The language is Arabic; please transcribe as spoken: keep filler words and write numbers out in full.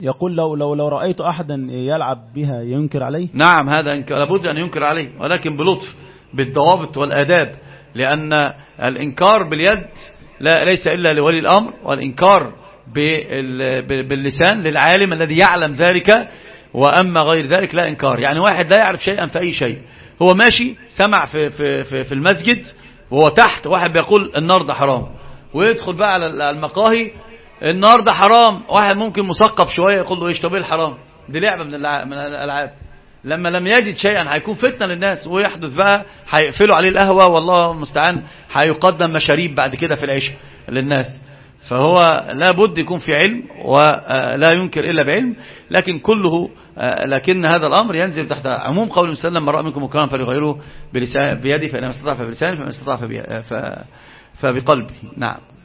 يقول لو لو لو رأيت أحدا يلعب بها ينكر عليه. نعم هذا لابد أن ينكر عليه، ولكن بلطف بالضوابط والآداب، لأن الإنكار باليد لا ليس إلا لولي الأمر، والإنكار باللسان للعالم الذي يعلم ذلك، وأما غير ذلك لا إنكار. يعني واحد لا يعرف شيئا في أي شيء، هو ماشي سمع في, في, في, في المسجد وهو تحت واحد بيقول النار ده حرام، ويدخل بقى على المقاهي النار ده حرام، واحد ممكن مثقف شوية يقول له ايش طب ايه الحرام، دي لعبة من من الألعاب. لما لم يجد شيئا هيكون فتنة للناس، ويحدث بقى هيقفلوا عليه القهوة، والله المستعان هيقدم مشاريب بعد كده في العشاء للناس. فهو لا بد يكون في علم، ولا ينكر إلا بعلم، لكن كله لكن هذا الأمر ينزل تحت عموم قول النبي صلى الله عليه وسلم: من رأى منكم منكرا فليغيره بيده، فإن لم يستطع فبلسانه، فإن لم يستطع فبقلبه. نعم.